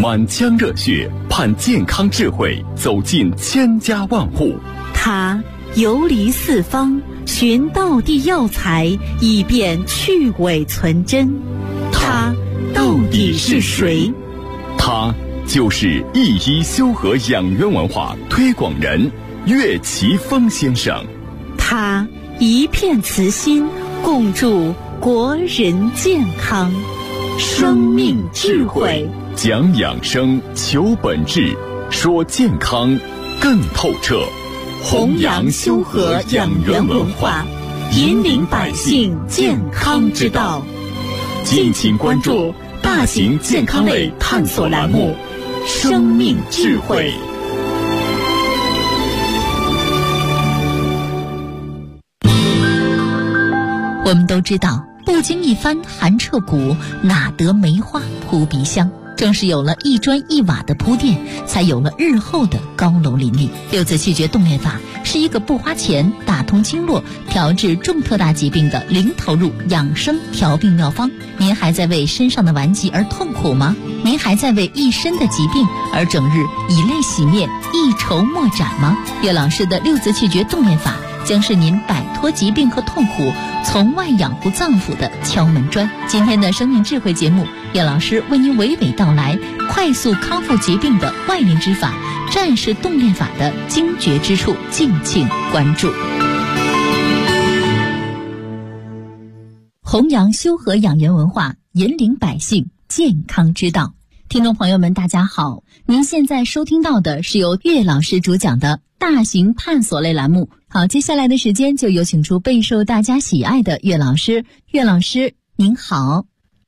满腔热血盼健康智慧走进千家万户。 他游离四方，寻道地药材，以便去伪存真。他到底是谁？ 他就是一一修和养元文化推广人岳奇峰先生。 他一片慈心，共筑国人健康。生命智慧， 讲养生，求本质，说健康更透彻。 弘扬修和养元文化，引领百姓健康之道。敬请关注大型健康类探索栏目《生命智慧》。 我们都知道，不经一番寒彻骨，哪得梅花扑鼻香。正是有了一砖一瓦的铺垫，才有了日后的高楼林立。六字气诀动练法是一个不花钱、打通经络、调治重特大疾病的零投入养生调病妙方。您还在为身上的顽疾而痛苦吗？您还在为一身的疾病而整日以泪洗面、一筹莫展吗？岳老师的六字气诀动练法将是您摆脱疾病和痛苦、从外养护脏腑的敲门砖。今天的生命智慧节目，岳老师为您娓娓道来快速康复疾病的外灵之法、战士动练法的精绝之处，敬请关注。弘扬修和养元文化，引领百姓健康之道。听众朋友们，大家好，您现在收听到的是由岳老师主讲的大型探索类栏目。好，接下来的时间就有请出备受大家喜爱的岳老师。岳老师您好。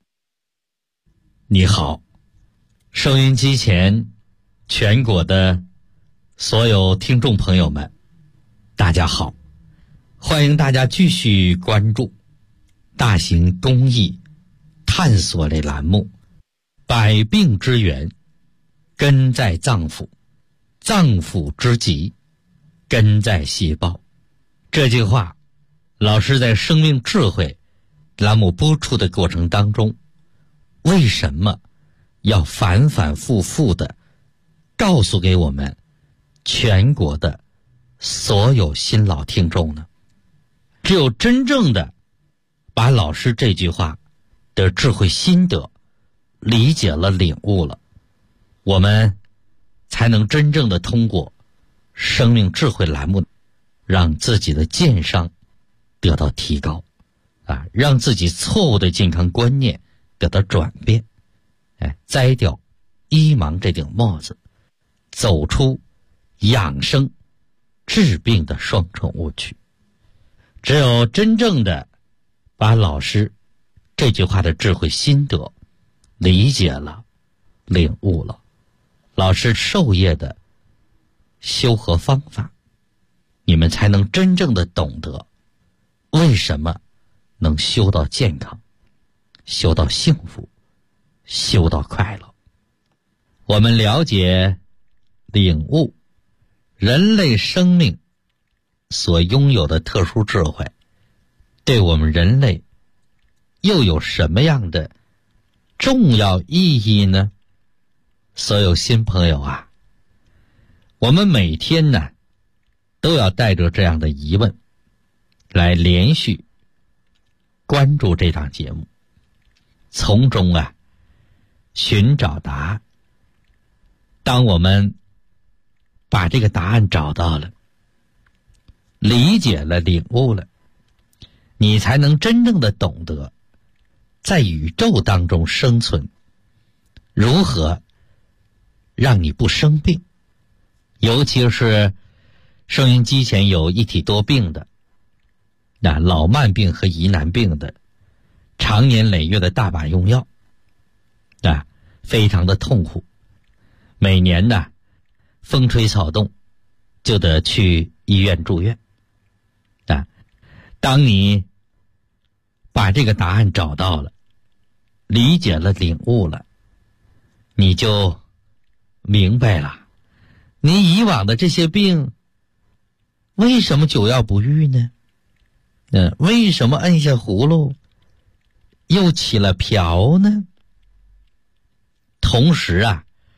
你好，收音机前全国的所有听众朋友们，大家好，欢迎大家继续关注大型公益探索类栏目百病之源根在脏腑，脏腑之疾根在细胞。这句话老师在生命智慧栏目播出的过程当中，为什么要反反复复的告诉给我们全国的所有新老听众呢？只有真正的把老师这句话的智慧心得理解了、领悟了，我们才能真正的通过生命智慧栏目让自己的健康得到提高让自己错误的健康观念得到转变，摘掉医盲这顶帽子，走出养生治病的双重误区。只有真正的把老师这句话的智慧心得理解了、领悟了，老师授业的修和方法，你们才能真正的懂得为什么能修到健康、修到幸福、修到快乐。我们了解、领悟人类生命所拥有的特殊智慧，对我们人类又有什么样的重要意义呢？所有新朋友啊，我们每天呢都要带着这样的疑问来连续关注这档节目，从中寻找答案。当我们把这个答案找到了，理解了、领悟了，你才能真正的懂得在宇宙当中生存，如何让你不生病。尤其是收音机前有一体多病的，老慢病和疑难病的，常年累月的大把用药非常的痛苦，每年风吹草动就得去医院住院当你把这个答案找到了，理解了、领悟了，你就明白了你以往的这些病为什么久药不愈呢？为什么摁下葫芦又起了瓢呢？同时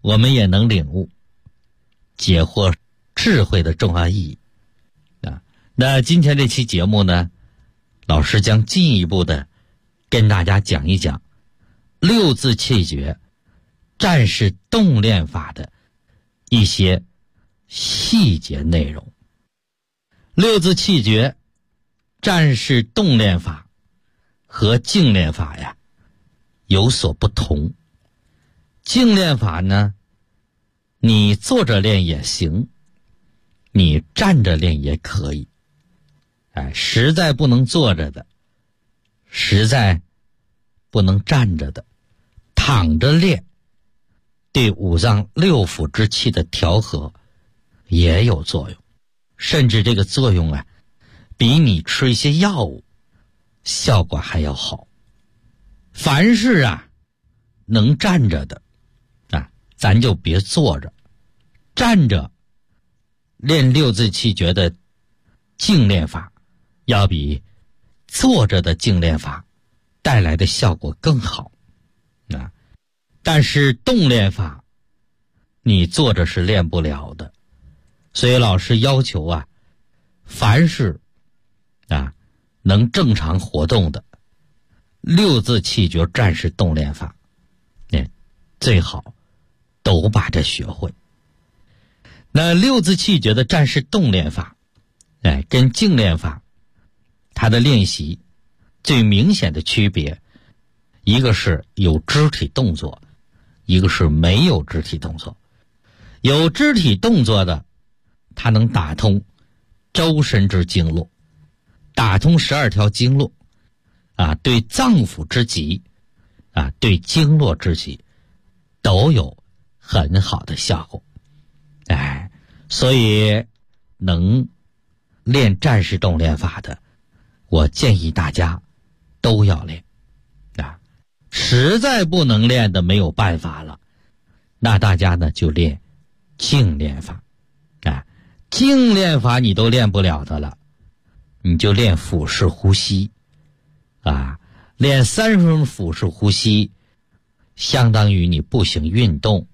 我们也能领悟解惑智慧的重要意义啊。那今天这期节目呢，老师将进一步的跟大家讲一讲六字气诀战士动练法的一些细节内容。六字气诀战士动练法和静练法呀有所不同。静练法呢，你坐着练也行，你站着练也可以。实在不能坐着的，实在不能站着的，躺着练对五脏六腑之气的调和也有作用，甚至这个作用啊，比你吃一些药物效果还要好。凡是啊能站着的啊，咱就别坐着。站着练六字气诀的静练法要比坐着的静练法带来的效果更好啊。但是动练法你坐着是练不了的，所以老师要求啊，凡是啊能正常活动的六字气诀战士动练法，最好都把这学会。那六字气诀的战士动练法跟静练法它的练习最明显的区别，一个是有肢体动作，一个是没有肢体动作。有肢体动作的，它能打通周身之经络，打通12条经络啊，对脏腑之疾啊，对经络之疾都有很好的效果。所以能练战士动练法的，我建议大家都要练啊。实在不能练的没有办法了，那大家呢就练静练法啊。静练法你都练不了的了，你就练腹式呼吸啊，练30分钟腹式呼吸，相当于你步行运动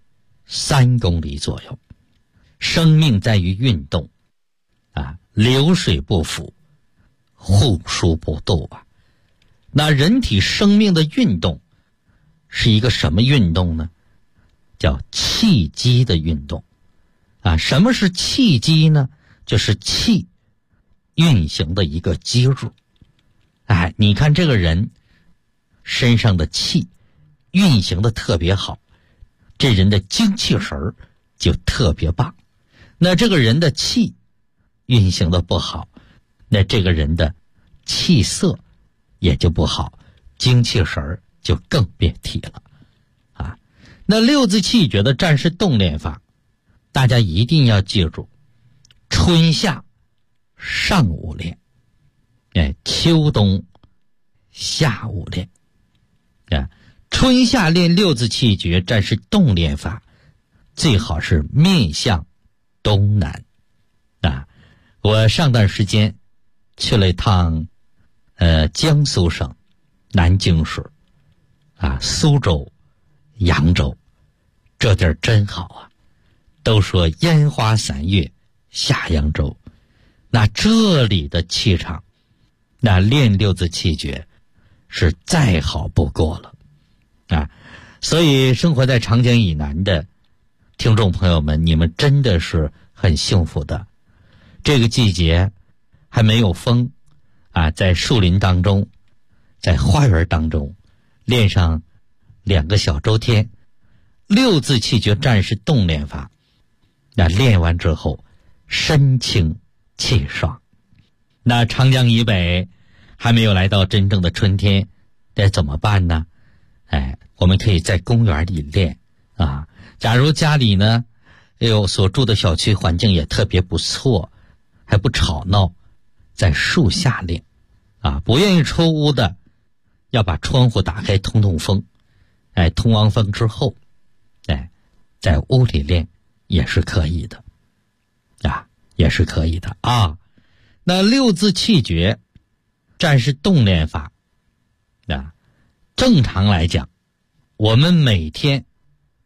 3公里左右。生命在于运动啊，流水不腐，户枢不蠹啊。那人体生命的运动是一个什么运动呢？叫气机的运动啊。什么是气机呢？就是气运行的一个机制。你看这个人身上的气运行的特别好，这人的精气神就特别棒。那这个人的气运行的不好，那这个人的气色也就不好，精气神就更别提了啊。那六字气诀的战士动练法，大家一定要记住，春夏上午练，秋冬下午练啊。春夏练六字气诀战士动练法，最好是面向东南啊。我上段时间去了一趟江苏省南京市啊，苏州、扬州，这地儿真好啊。都说烟花3月下扬州，那这里的气场，那练六字气诀是再好不过了啊。所以生活在长江以南的听众朋友们，你们真的是很幸福的。这个季节还没有风啊，在树林当中，在花园当中练上2个小周天六字气诀战士动练法，那练完之后身轻气爽。那长江以北还没有来到真正的春天，该怎么办呢？我们可以在公园里练啊。假如家里呢所住的小区环境也特别不错，还不吵闹，在树下练啊。不愿意出屋的，要把窗户打开通通风，通完风之后在屋里练也是可以的啊，也是可以的啊。那六字气诀战士动练法啊，正常来讲，我们每天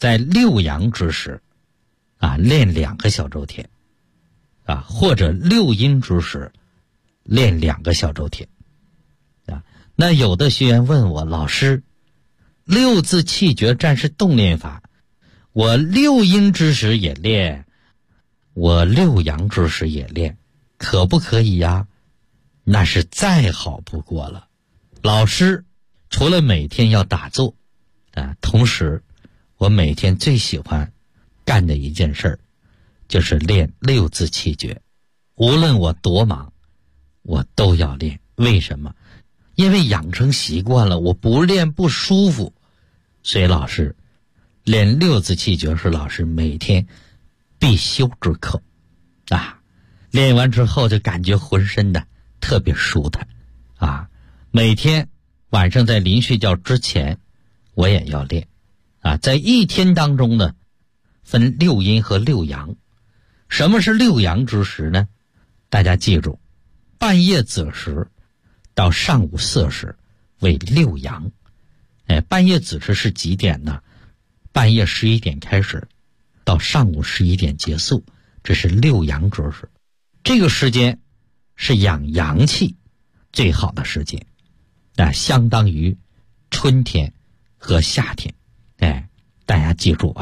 在6阳之时练2个小周天或者6阴之时练2个小周天那有的学员问我，老师，6字气绝战士动练法，我6阴之时也练，我6阳之时也练，可不可以呀？那是再好不过了。老师除了每天要打坐同时我每天最喜欢干的一件事就是练6字气绝。无论我多忙，我都要练。为什么？因为养成习惯了，我不练不舒服。所以老师练6字气绝是老师每天必修之课练完之后就感觉浑身的特别舒坦每天晚上在临睡觉之前我也要练在一天当中呢分6阴和6阳。什么是6阳之时呢？大家记住，半夜子时到上午巳时为6阳。半夜子时是几点呢？半夜11点开始到上午11点结束，这是6阳之时。这个时间是养阳气最好的时间相当于春天和夏天。大家记住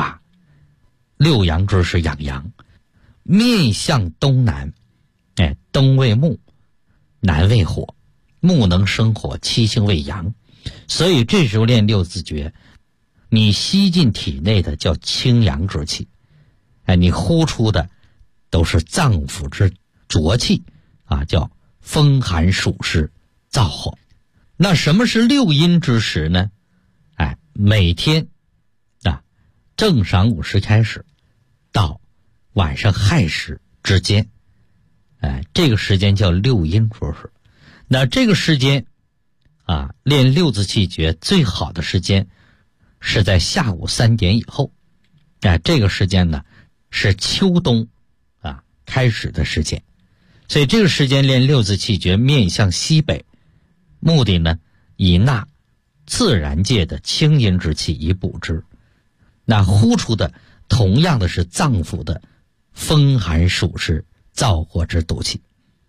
6阳之时养阳，面向东南东为木，南为火，木能生火，七性为阳，所以这时候练6字诀，你吸进体内的叫清阳之气你呼出的都是脏腑之浊气叫风寒暑湿燥火。那什么是6阴之时呢？每天正晌午时开始到晚上亥时之间这个时间叫6阴之时。那这个时间练6字气诀最好的时间是在下午3点以后这个时间呢是秋冬开始的时间。所以这个时间练6字气诀面向西北，目的呢以纳自然界的清阴之气以补之。那呼出的同样的是脏腑的风寒暑湿燥火之毒气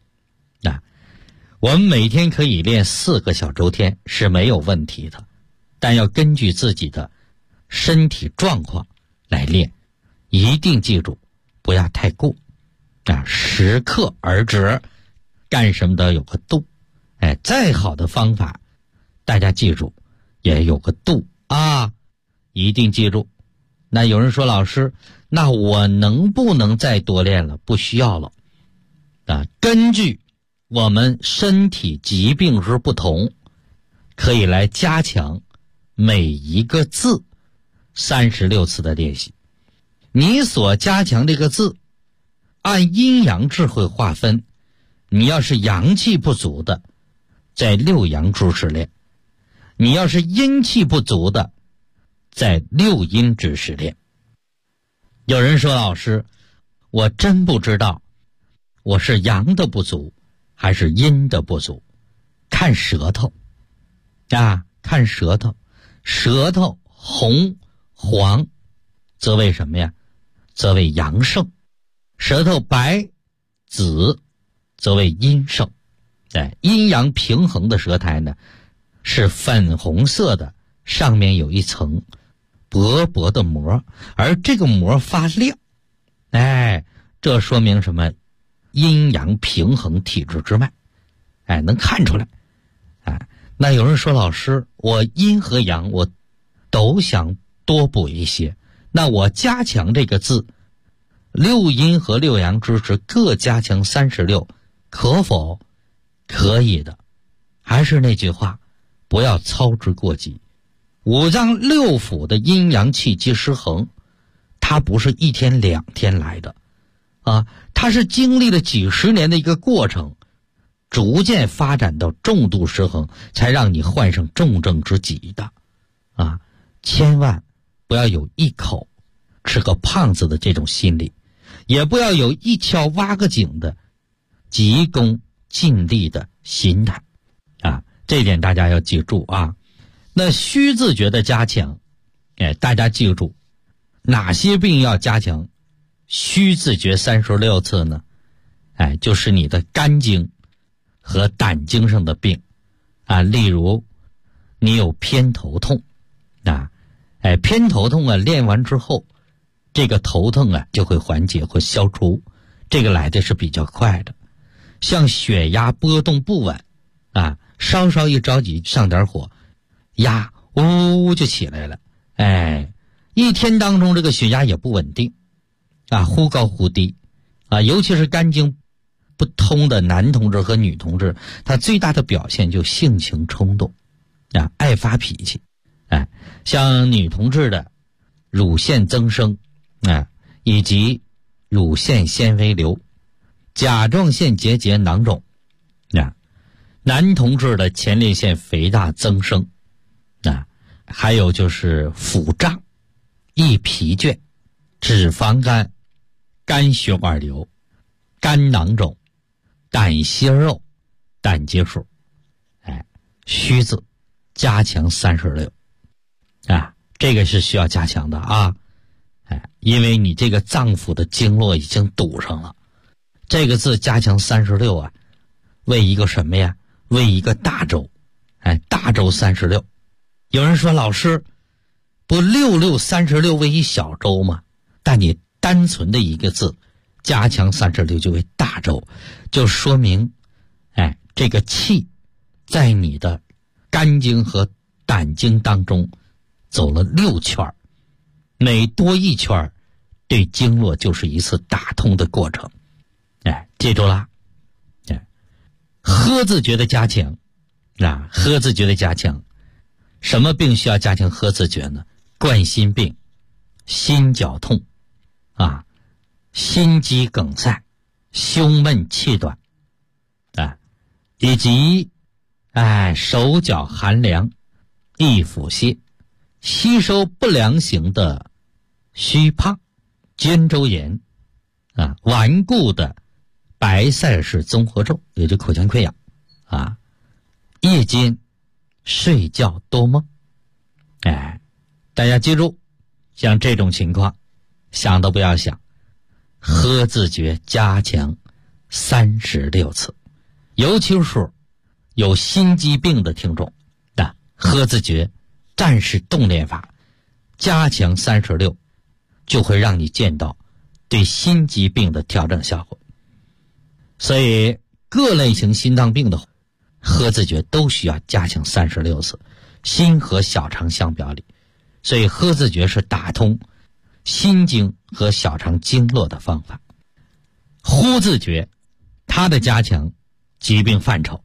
我们每天可以练4个小周天是没有问题的，但要根据自己的身体状况来练，一定记住不要太过适可而止，干什么都有个度再好的方法大家记住也有个度一定记住。那有人说，老师，那我能不能再多练了？不需要了根据我们身体疾病之不同，可以来加强每一个字36次的练习。你所加强这个字按阴阳智慧划分，你要是阳气不足的在6阳之时练，你要是阴气不足的在6阴之时练。有人说，老师，我真不知道我是阳的不足还是阴的不足。看舌头看舌头，舌头红黄则为什么呀？则为阳盛。舌头白紫则为阴盛。阴阳平衡的舌苔呢是粉红色的，上面有一层薄薄的膜，而这个膜发亮这说明什么？阴阳平衡体质之脉能看出来那有人说，老师，我阴和阳我都想多补一些，那我加强这个字6阴和6阳之时各加强36，可否？可以的。还是那句话，不要操之过急。五脏六腑的阴阳气机失衡，它不是1天2天来的它是经历了几十年的一个过程，逐渐发展到重度失衡，才让你患上重症之疾的千万不要有一口吃个胖子的这种心理，也不要有一敲挖个井的急功近利的心态这一点大家要记住那虚字诀的加强大家记住哪些病要加强虚自觉36次呢？就是你的肝经和胆经上的病例如你有偏头痛偏头痛练完之后，这个头痛就会缓解或消除，这个来的是比较快的。像血压波动不稳稍稍一着急上点火，压呜就起来了，一天当中这个血压也不稳定忽高忽低尤其是肝经不通的男同志和女同志，他最大的表现就性情冲动爱发脾气像女同志的乳腺增生以及乳腺纤维瘤、甲状腺结节囊肿男同志的前列腺肥大增生还有就是腹胀、易疲倦、脂肪肝、肝血管瘤、肝囊肿、胆息肉、胆结石虚字加强36这个是需要加强的因为你这个脏腑的经络已经堵上了。这个字加强36为一个什么呀？为一个大周大周36。有人说老师不6636为一小周吗？但你单纯的一个字加强36就为大周，就说明这个气在你的肝经和胆经当中走了6圈，每多一圈对经络就是一次打通的过程记住了呵字诀的加强呵字诀的加强，什么病需要加强呵字诀呢？冠心病、心绞痛心肌梗塞、胸闷气短以及手脚寒凉、易腹泻、吸收不良型的虚胖、肩周炎顽固的白塞氏综合症，也就口腔溃疡夜间睡觉多梦大家记住，像这种情况想都不要想，呵字诀加强36次。尤其是有心肌病的听众呵字诀战士动练法加强36，就会让你见到对心肌病的调整效果。所以各类型心脏病的呵字诀都需要加强36次，心和小肠相表里，所以呵字诀是打通心经和小肠经络的方法。呼字诀它的加强疾病范畴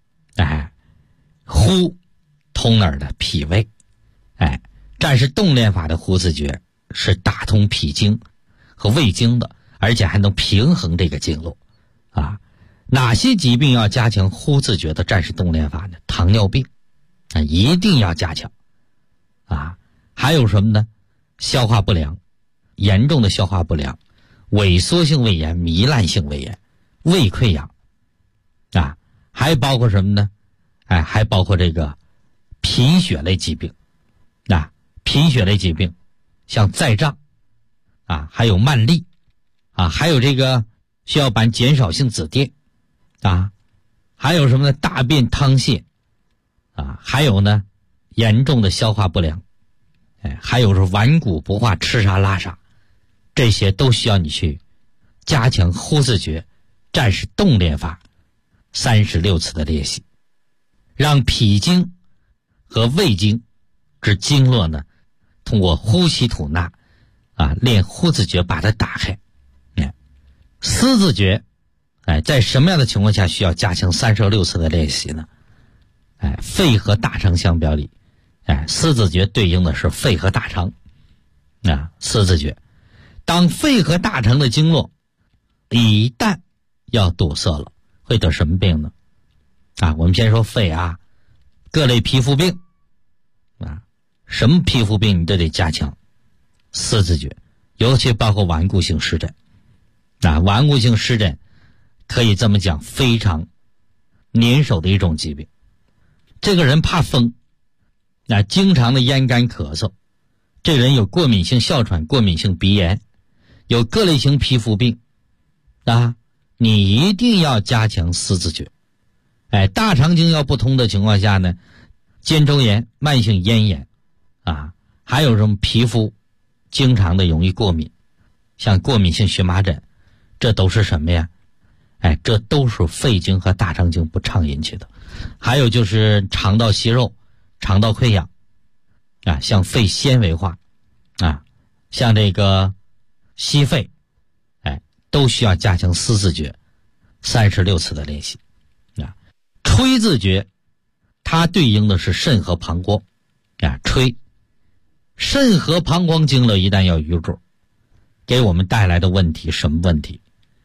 呼通哪儿的？脾胃战士动练法的呼字诀是打通脾经和胃经的，而且还能平衡这个经络哪些疾病要加强呼字诀的战士动练法呢？糖尿病一定要加强还有什么呢？消化不良，严重的消化不良、萎缩性胃炎、糜烂性胃炎、胃溃疡还包括什么呢？还包括这个贫血类疾病贫血类疾病像再胀还有慢粒还有这个血小板减少性紫癜还有什么呢？大便溏泻还有呢严重的消化不良还有是顽固不化、吃啥拉啥，这些都需要你去加强呼字诀战士动练法36次的练习，让脾经和胃经之经络呢通过呼吸吐纳练呼字诀把它打开。思字诀在什么样的情况下需要加强36次的练习呢？肺和大肠相表里思字诀对应的是肺和大肠思字诀，当肺和大肠的经络一旦要堵塞了，会得什么病呢？我们先说肺各类皮肤病什么皮肤病你都得加强思字诀，尤其包括顽固性湿疹顽固性湿疹可以这么讲，非常粘手的一种疾病。这个人怕风经常的咽干咳嗽， 这个人有过敏性哮喘、过敏性鼻炎，有各类型皮肤病啊，你一定要加强四字诀。大肠经要不通的情况下呢，肩周炎、慢性咽炎啊，还有什么皮肤经常的容易过敏，像过敏性荨麻疹，这都是什么呀？这都是肺经和大肠经不畅引起的。还有就是肠道息肉、肠道溃疡啊，像肺纤维化啊，像这个息肺，都需要加强四字诀36次的练习啊。吹字诀它对应的是肾和膀胱啊，吹肾和膀胱经络一旦要淤住，给我们带来的问题什么问题？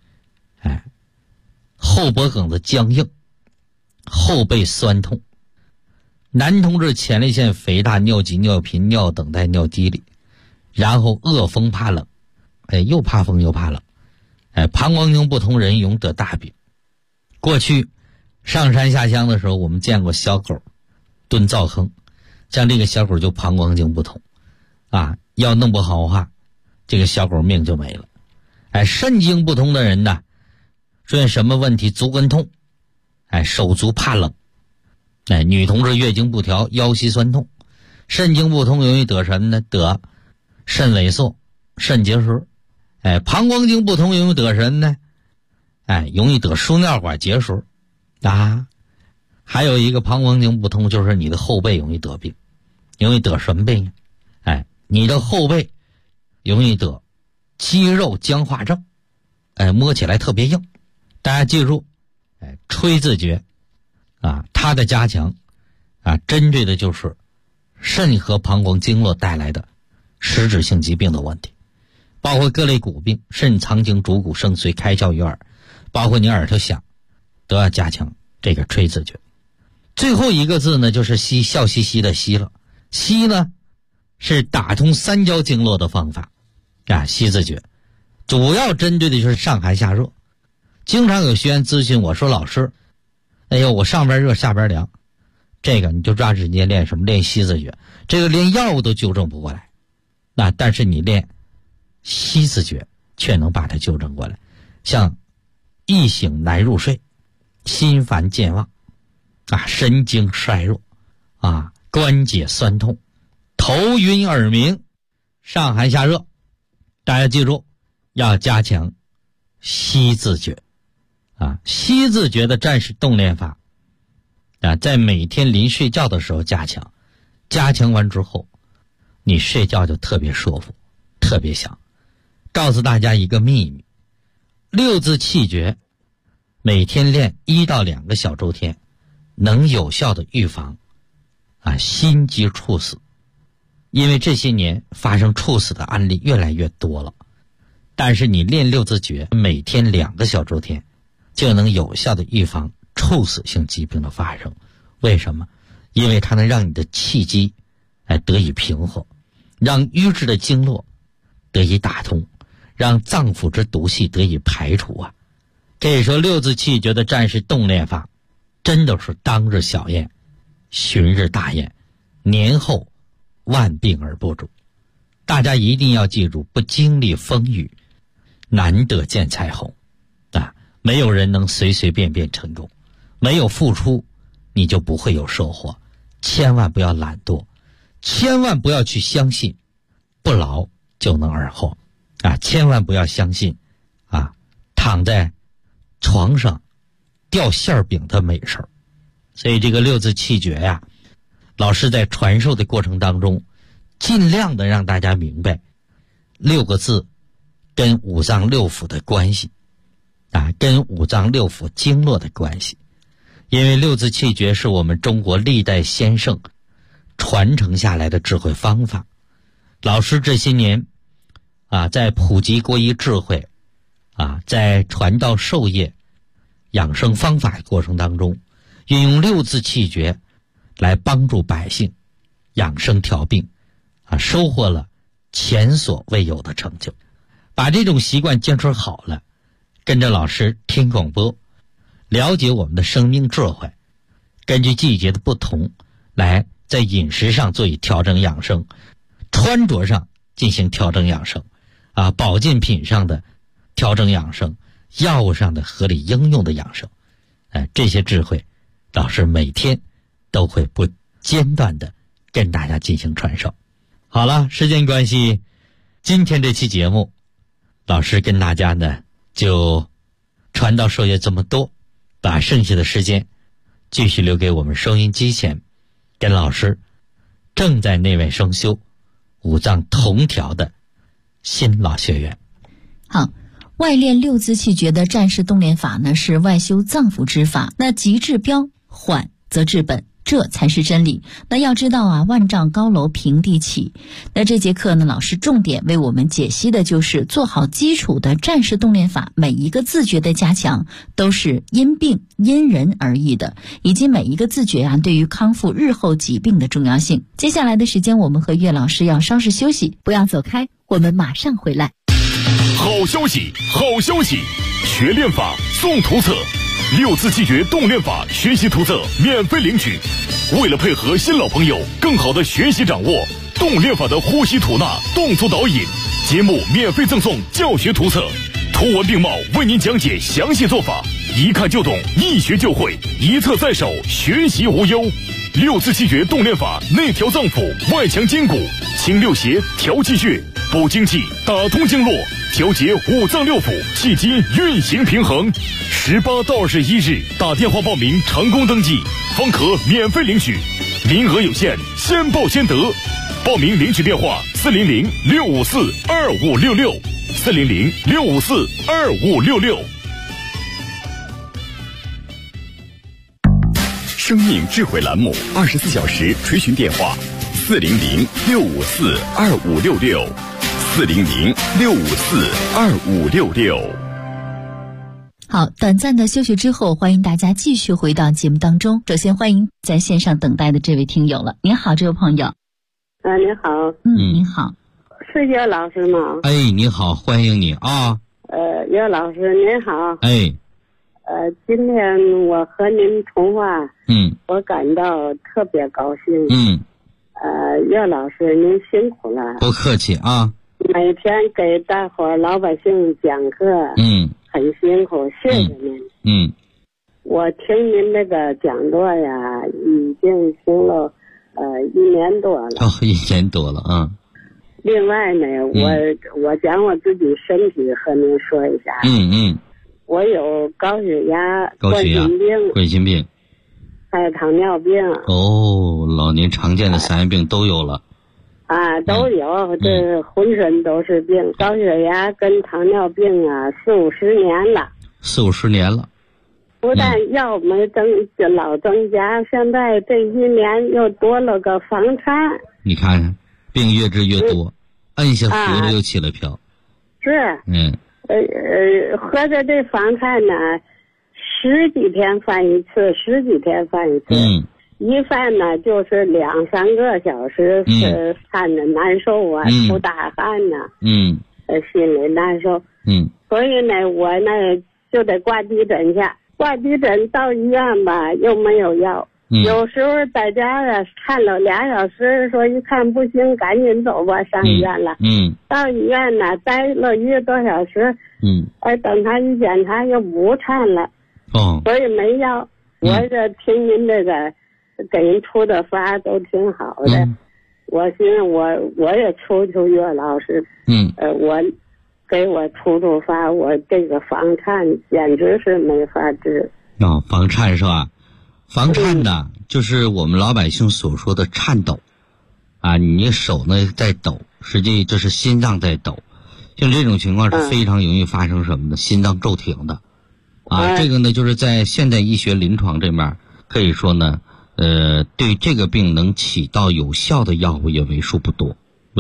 后脖梗子僵硬，后背酸痛，男同志前列腺肥大、尿急、尿频、尿等待、尿滴里，然后恶风怕冷，又怕风又怕冷，膀胱经不通，人容易得大病。过去上山下乡的时候，我们见过小狗蹲灶坑，像这个小狗就膀胱经不通啊，要弄不好的话，这个小狗命就没了。肾经不通的人呢，出现什么问题？足跟痛，手足怕冷，女同志月经不调，腰膝酸痛。肾经不通容易得什么呢？得肾萎缩、肾结石。膀胱经不通容易得什么呢？容易得输尿管结石啊。还有一个膀胱经不通，就是你的后背容易得病，容易得什么病？你的后背容易得肌肉僵化症，摸起来特别硬。大家记住，吹字诀啊，它的加强啊，针对的就是肾和膀胱经络带来的实质性疾病的问题，包括各类骨病，肾藏经、主骨生髓、开窍于耳，包括你耳朵响，都要加强这个吹字诀。最后一个字呢，就是息，笑嘻嘻的息了。息呢，是打通三焦经络的方法啊，息字诀主要针对的就是上寒下热。经常有学员咨询我说，老师，我上边热下边凉，这个你就抓直接练什么？练息字诀，这个连药物都纠正不过来，但是你练息字诀却能把它纠正过来。像易醒难入睡，心烦健忘啊，神经衰弱啊，关节酸痛，头晕耳鸣，上寒下热，大家记住要加强息字诀啊。息字诀的战士动练法啊，在每天临睡觉的时候加强，加强完之后你睡觉就特别舒服，特别香。告诉大家一个秘密，6字气诀每天练1到2个小周天，能有效的预防心肌猝死。因为这些年发生猝死的案例越来越多了，但是你练6字诀每天2个小周天，就能有效的预防猝死性疾病的发生。为什么？因为它能让你的气机得以平和，让瘀滞的经络得以打通，让脏腑之毒气得以排除啊。可以说6字气诀的战士动练法真的是当日小宴，旬日大宴，年后万病而不主。大家一定要记住，不经历风雨难得见彩虹啊！没有人能随随便便成功，没有付出你就不会有收获。千万不要懒惰，千万不要去相信不劳就能而获啊！千万不要相信躺在床上掉馅饼的美事儿。所以这个6字气诀呀，老师在传授的过程当中尽量的让大家明白6个字跟五脏六腑的关系跟五脏六腑经络的关系。因为6字气诀是我们中国历代先圣传承下来的智慧方法。老师这些年在普及国医智慧在传道授业养生方法过程当中，运用6字气诀来帮助百姓养生调病收获了前所未有的成就。把这种习惯坚持好了，跟着老师听广播，了解我们的生命智慧，根据季节的不同来在饮食上做以调整养生， 穿着上进行调整养生啊，保健品上的调整养生，药物上的合理应用的养生，这些智慧老师每天都会不间断的跟大家进行传授。好了，时间关系，今天这期节目老师跟大家呢就传道授业这么多，把剩下的时间继续留给我们收音机前跟老师正在内外双修五脏同调的新老学员。 好，外练六字气诀的战士动练法呢，是外修脏腑之法，那急治标，缓则治本，这才是真理。那要知道啊，万丈高楼平地起。那这节课呢，老师重点为我们解析的就是做好基础的战士动练法，每一个字诀的加强都是因病因人而异的，以及每一个字诀啊对于康复日后疾病的重要性。接下来的时间，我们和岳老师要稍事休息，不要走开，我们马上回来。 好消息，好消息！学练法送图册，6字气诀动练法学习图册免费领取。为了配合新老朋友更好的学习掌握动练法的呼吸吐纳动作导引，节目免费赠送教学图册，图文并茂为您讲解详细做法，一看就懂，一学就会，一册在手，学习无忧。6字气诀动练法内调脏腑，外强筋骨，清六邪，调气血，补精气，打通经络，调节五脏六腑，气机运行平衡。18到21日打电话报名成功登记，方可免费领取，名额有限，先报先得。报名领取电话400-654-2566 400-654-2566。 生命智慧栏目24小时垂询电话400-654-2566 400-654-2566。 好，短暂的休息之后，欢迎大家继续回到节目当中。首先欢迎在线上等待的这位听友了。您好，这位朋友。 你好。 您好。 是岳老师吗？ 哎，你好，欢迎你啊。 岳老师您好。 哎。 今天我和您通话，我感到特别高兴。岳老师您辛苦了。 不客气啊。 每天给大伙老百姓讲课，很辛苦，谢谢您。我听您这个讲座呀，已经听了1年多了。 1年多了啊。 另外呢，我讲我自己身体和您说一下。我有高血压、冠心病， 还有糖尿病。 老年常见的3样病都有了。 都有，这浑身都是病。高血压跟糖尿病啊，40-50年了。40-50年了。不但药没老增加，现在这1年又多了个房颤。你看看，病越治越多，摁下胡子又起了瓢。是。合着这房颤呢，10几天犯一次，一犯呢就是2-3个小时，是看着难受啊，出大汗呐，心里难受。所以呢，我呢就得挂急诊去，挂急诊到医院吧又没有药。有时候在家啊看了2小时，说一看不行，赶紧走吧，上医院了。到医院呢待了1个多小时，等他一检查又不颤了。所以没药。我这听您这个给人出的法都挺好的。我寻思我也求求岳老师，我给我出法，我这个房颤简直是没法治。房颤是吧？房颤呢，就是我们老百姓所说的颤抖你手呢在抖，实际这是心脏在抖。像这种情况是非常容易发生什么呢？心脏骤停的这个呢就是在现代医学临床这面可以说呢对这个病能起到有效的药物也为数不多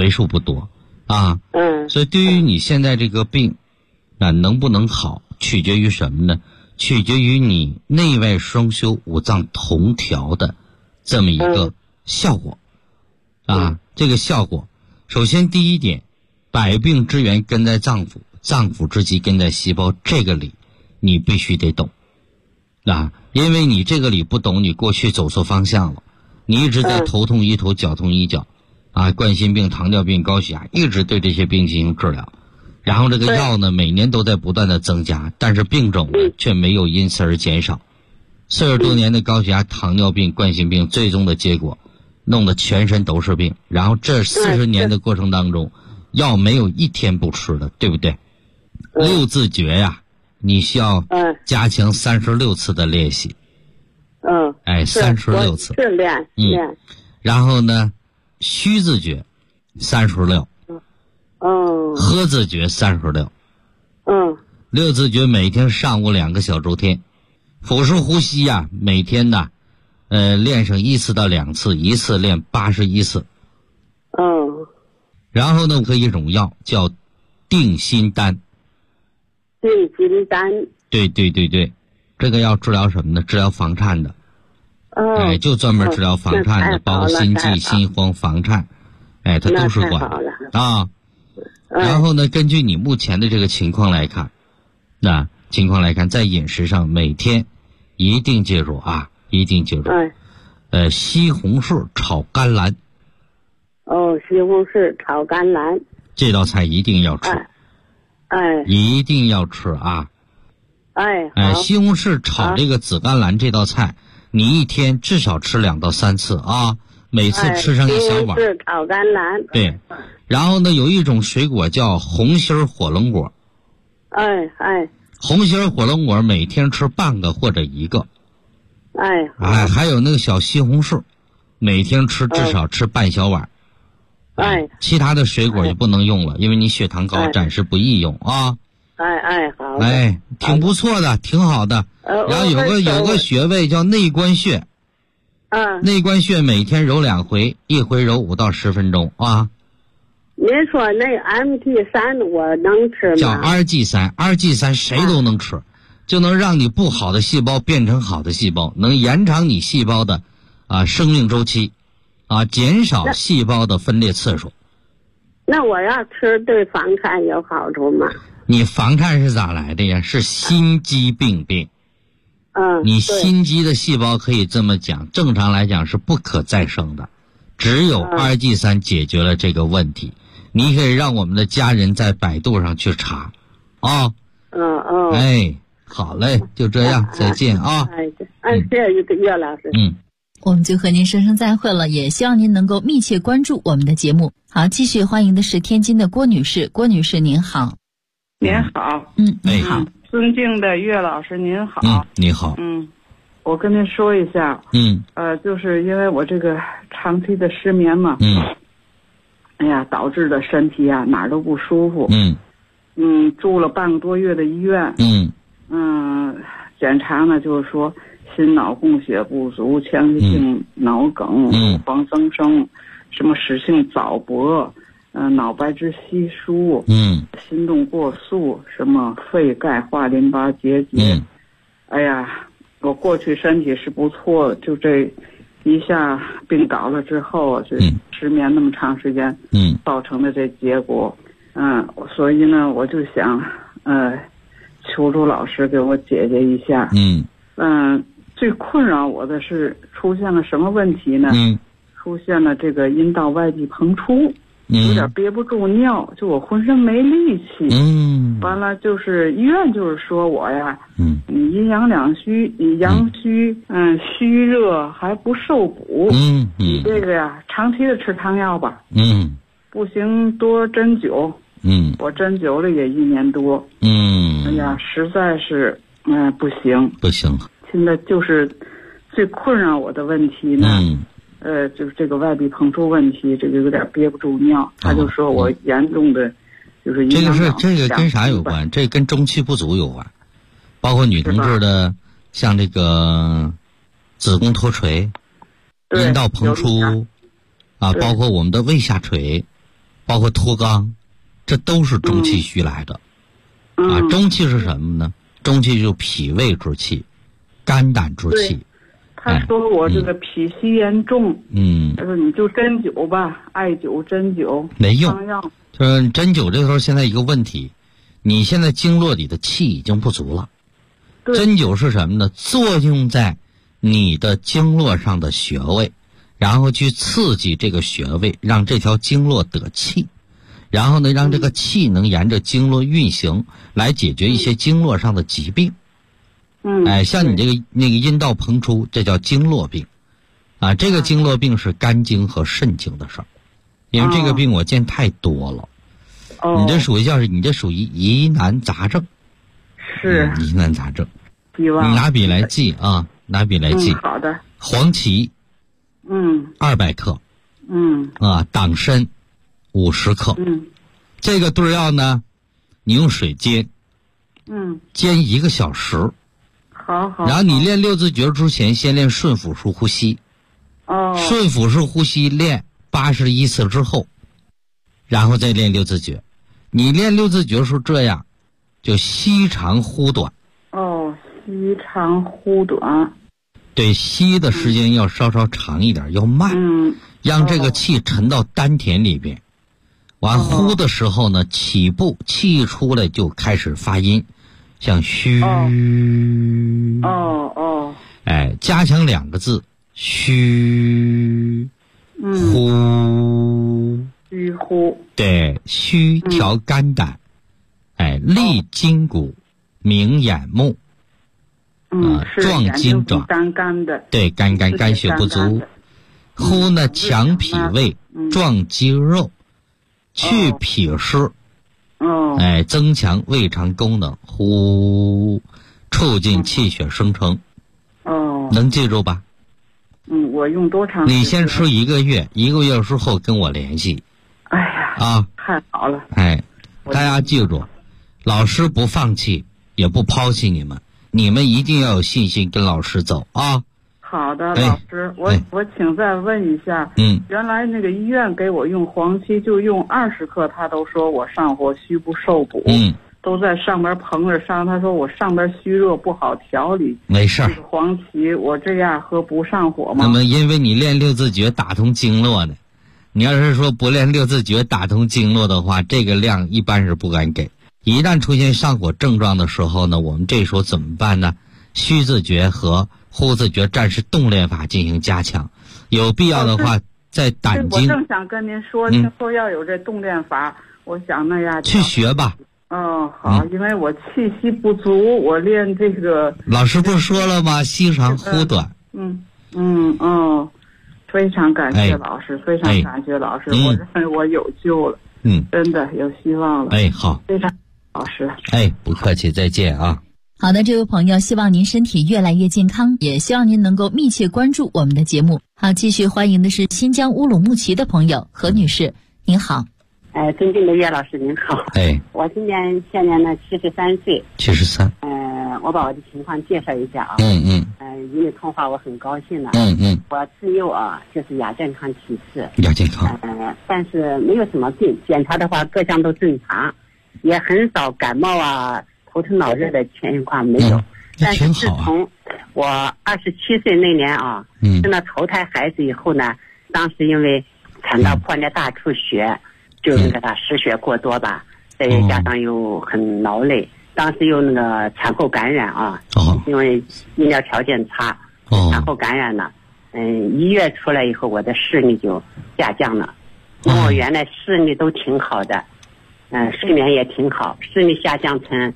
所以对于你现在这个病能不能好，取决于什么呢？取决于你内外双修五脏同调的这么一个效果这个效果首先第一点，百病之源根在脏腑，脏腑之基根在细胞，这个理你必须得懂因为你这个理不懂，你过去走错方向了，你一直在头痛医头，脚痛医脚， 冠心病、糖尿病、高血压，一直对这些病进行治疗，然后这个药呢每年都在不断的增加，但是病种呢却没有因此而减少。40多年的高血压、糖尿病、冠心病，最终的结果弄得全身都是病，然后这40年的过程当中，药没有一天不吃的，对不对？6字诀呀，你需要加强36次的练习。36次是练。 然后呢，虚字诀36，喝字诀36，6字诀每天上午2个小周天，腹式呼吸呀，每天呢练上1次到2次，一次练81次。然后呢，喝一种药叫定心丹。 定心丹。 对，这个药治疗什么呢？治疗房颤的。就专门治疗房颤的，包括心悸、心慌、房颤，它都是管的。然后呢，根据你目前的这个情况来看，在饮食上每天一定记住，西红柿炒甘蓝。 西红柿炒甘蓝， 这道菜一定要吃。一定要吃啊！西红柿炒这个紫甘蓝这道菜，你一天至少吃2到3次啊，每次吃上1小碗。 西红柿炒甘蓝。 对，然后呢，有一种水果叫红心火龙果。红心火龙果每天吃半个或者1个。还有那个小西红柿，每天至少吃半小碗。其他的水果就不能用了，因为你血糖高，暂时不宜用啊。 好。 挺不错的，挺好的。然后有个穴位叫内关穴。内关穴每天揉2回，一回揉5到10分钟啊。 您说那 MT3 我能吃吗？ 叫 RG3，RG3 谁都能吃，就能让你不好的细胞变成好的细胞，能延长你细胞的生命周期，减少细胞的分裂次数。 那我要吃对房颤有好处吗？ 你房颤是咋来的呀？是心肌病变。你心肌的细胞可以这么讲，正常来讲是不可再生的，只有2G3解决了这个问题。你可以让我们的家人在百度上去查好嘞，就这样，再见啊。 谢谢岳老师。 我们就和您说声再会了，也希望您能够密切关注我们的节目。好，继续欢迎的是天津的郭女士。郭女士您好。 您好。 您好。 尊敬的岳老师您好。 你好。 我跟您说一下。就是因为我这个长期的失眠嘛。导致的身体哪儿都不舒服。住了半个多月的医院。检查呢就是说心脑供血不足、强直性脑梗、黄增生、什么室性早搏、脑白质稀疏、心动过速、什么肺钙化淋巴结节。我过去身体是不错，就这一下病倒了之后，就失眠那么长时间，造成的这结果。所以呢，我就想求助老师给我解决一下。最困扰我的是出现了什么问题呢？出现了这个阴道外壁膨出，有点憋不住尿，就我浑身没力气。完了就是医院就是说我呀，你阴阳两虚，你阳虚，虚热还不受补，你这个呀长期的吃汤药吧。不行多针灸。我针灸了也1年多。实在是不行。现在就是最困扰我的问题呢，就是这个外壁膨出问题，这个有点憋不住尿。他就说我严重的就是这个跟啥有关？这跟中气不足有关，包括女同志的像这个子宫脱垂、阴道膨出包括我们的胃下垂，包括脱肛，这都是中气虚来的。中气是什么呢？中气就是脾胃之气、肝胆之气。 他说我这个脾虚严重。他说你就针灸吧，艾灸、针灸没用。就是针灸这时候现在一个问题，你现在经络里的气已经不足了。针灸是什么呢？作用在你的经络上的穴位， 然后去刺激这个穴位，让这条经络得气，然后呢，让这个气能沿着经络运行，来解决一些经络上的疾病。像你这个那个阴道膨出，这叫经络病，啊，这个经络病是肝经和肾经的事儿，因为这个病我见太多了。你这属于疑难杂症。是。疑难杂症。你拿笔来记啊，拿笔来记。 好的。 黄芪。200克。党参50克。这个对药呢，你用水煎。煎1个小时。 好。 然后你练六字诀之前，先练顺腹式呼吸。顺腹式呼吸练81次之后，然后再练六字诀。你练六字诀是这样，就吸长呼短。 吸长呼短。 对，吸的时间要稍稍长一点，要慢。让这个气沉到丹田里边。完呼的时候呢，起步气出来就开始发音，像虚。加强2个字，虚。呼。 虚呼。 对，虚调肝胆，利筋骨，明眼目。壮筋爪。 干的。 对，肝血不足。呼呢，强脾胃，壮肌肉，去脾湿。增强胃肠功能。呼，促进气血生成。能记住吧？ 我用多长时间？ 你先吃1个月，1个月之后跟我联系。 太好了。 大家记住，老师不放弃，也不抛弃你们，你们一定要有信心跟老师走啊。 好的，老师，我请再问一下，原来那个医院给我用黄芪就用20克，他都说我上火虚不受补，都在上边捧着上，他说我上边虚热不好调理。 没事儿， 黄芪我这样喝不上火吗？ 那么因为你练六字诀打通经络呢，你要是说不练六字诀打通经络的话，这个量一般是不敢给。一旦出现上火症状的时候呢，我们这时候怎么办呢？虚字诀和呼字诀暂时动练法进行加强，有必要的话在胆经。 我正想跟您说，听说要有这动练法，我想那样去学吧。 好，因为我气息不足，我练这个。 老师不说了吗？吸长呼短。 非常感谢老师，非常感谢老师，我认为我有救了。真的有希望了。好，非常老师。 不客气，再见啊。 好的，这位朋友，希望您身体越来越健康，也希望您能够密切关注我们的节目。好，继续欢迎的是新疆乌鲁木齐的朋友何女士，您好。 尊敬的岳老师您好。我现年呢73岁。 73。 我把我的情况介绍一下啊。与你通话我很高兴了。我自幼就是亚健康体质。 亚健康。 但是没有什么病，检查的话各项都正常，也很少感冒头疼脑热的情况没有。但是自从我27岁那年生了头胎孩子以后呢，当时因为产道破裂大出血，就那个失血过多吧，再加上又很劳累，当时又那个产后感染因为医疗条件差，产后感染了。1月出来以后，我的视力就下降了。因为我原来视力都挺好的，睡眠也挺好，视力下降成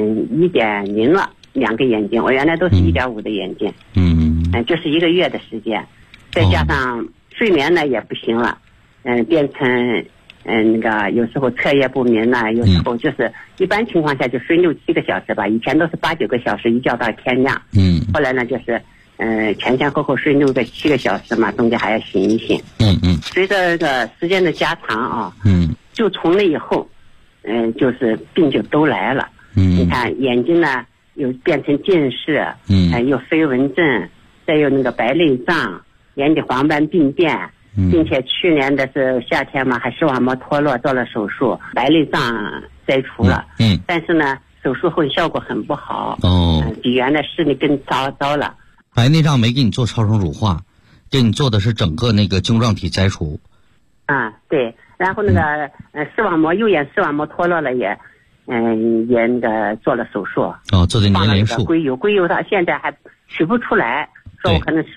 1.0了，2个眼睛，我原来都是1.5的眼睛。就是1个月的时间，再加上睡眠呢也不行了，变成那个有时候彻夜不眠呢，有时候就是一般情况下就睡6、7个小时吧，以前都是8、9个小时，一觉到天亮。后来呢就是前后睡6个、7个小时嘛，中间还要醒一醒。随着这个时间的加长就从那以后就是病就都来了。你看眼睛呢又变成近视，又飞蚊症，再有那个白内障、眼底黄斑病变，并且去年的是夏天嘛，还视网膜脱落，做了手术，白内障摘除了。但是呢手术后效果很不好，比原来视力更糟了。 白内障没给你做超声乳化，给你做的是整个那个晶状体摘除。 对，然后那个视网膜右眼视网膜脱落了也那个做了手术。做的年龄术。硅油到现在还取不出来，说我可能视力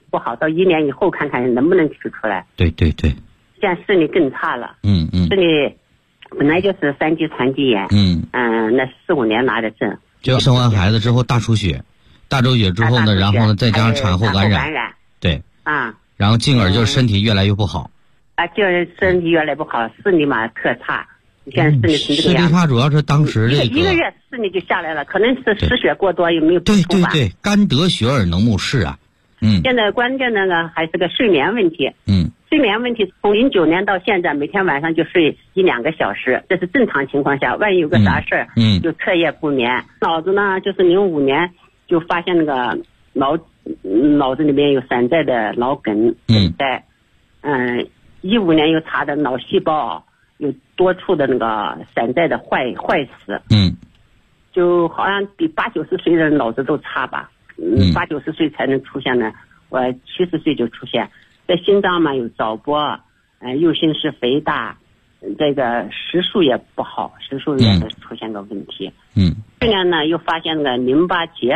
不好，到1年以后看看能不能取出来。 对对对。 现在视力更差了。 视力本来就是3级残疾眼。那4、5年拿的证。 就生完孩子之后大出血之后呢，然后呢再加上产后感染。对。然后进而就是身体越来越不好。 就是身体越来越不好，视力嘛特差。现在视力成这个样子。 视力差主要是当时这个 1个月视力就下来了，可能是失血过多，有没有补充吧？ 对，肝得血而能目视啊。 现在关键那个还是个睡眠问题。睡眠问题从09年到现在，每天晚上就睡1-2个小时，这是正常情况下。万一有个啥事儿，就彻夜不眠。脑子呢，就是05年就发现那个脑子里面有散在的脑梗在，15年又查的脑细胞有多处的那个散在的坏死。就好像比80-90岁的人脑子都差吧。80-90岁才能出现呢，我70岁就出现。在心脏嘛有早搏，右心室肥大，这个时数也不好，时数也是出现个问题。去年呢又发现那个淋巴结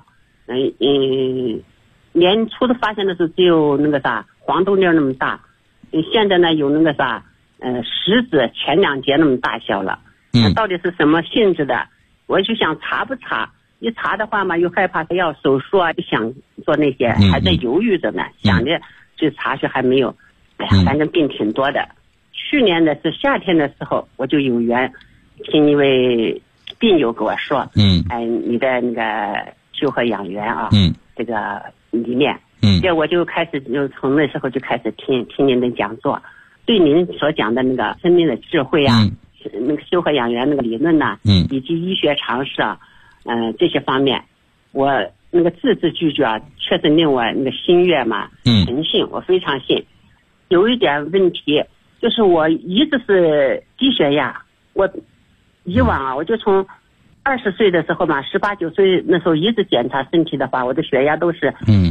年初的发现的时候只有那个黄豆粒那么大，现在呢有那个食指前2节那么大小了。到底是什么性质的？我就想查不查，一查的话嘛又害怕他要手术就想做那些，还在犹豫着呢，想着去查去还没有。反正病挺多的。去年的是夏天的时候，我就有缘听一位病友跟我说，你的那个修和养元这个理念，这我就开始就从那时候就开始听您的讲座，对您所讲的那个生命的智慧那个修和养元那个理论以及医学常识这些方面，我那个字字句句确实令我那个心悦嘛，诚信，我非常信。有一点问题就是我一直是低血压，我以往我就从20岁的时候嘛，18、19岁那时候一直检查身体的话，我的血压都是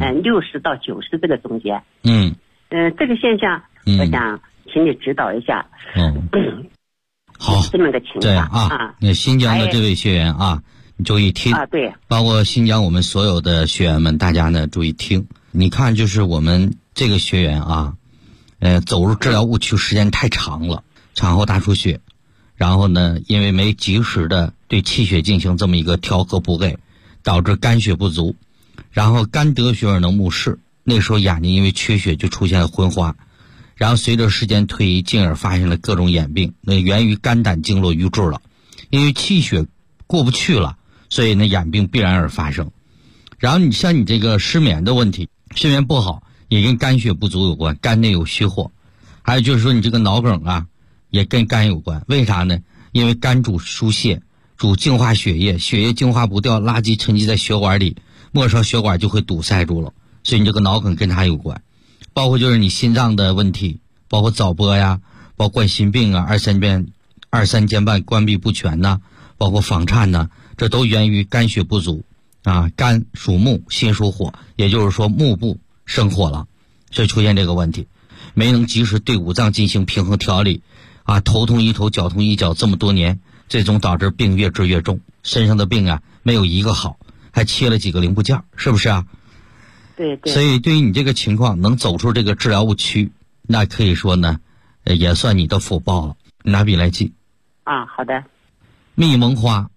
60到90这个中间。这个现象我想请你指导一下。 好， 这么个情况那新疆的这位学员你注意听对， 包括新疆我们所有的学员们，大家呢注意听。你看，就是我们这个学员走入治疗误区时间太长了，产后大出血，然后呢，因为没及时的对气血进行这么一个调和补给，导致肝血不足，然后肝得血而能目视，那时候眼睛因为缺血就出现了昏花，然后随着时间推移，进而发现了各种眼病，那源于肝胆经络瘀滞了，因为气血过不去了，所以呢眼病必然而发生。然后你像你这个失眠的问题，睡眠不好也跟肝血不足有关，肝内有虚火。还有就是说你这个脑梗也跟肝有关，为啥呢？因为肝主疏泄，主净化血液，血液净化不掉，垃圾沉积在血管里，末梢血管就会堵塞住了，所以你这个脑梗跟它有关。包括就是你心脏的问题，包括早搏包括冠心病二三尖瓣关闭不全包括房颤这都源于肝血不足肝属木，心属火，也就是说木部生火了，所以出现这个问题，没能及时对五脏进行平衡调理头痛一头，脚痛一脚，这么多年，最终导致病越治越重，身上的病没有一个好，还切了几个零部件，是不是对。 所以对于你这个情况能走出这个治疗误区，那可以说呢也算你的福报了。拿笔来记好的。 蜜蒙花，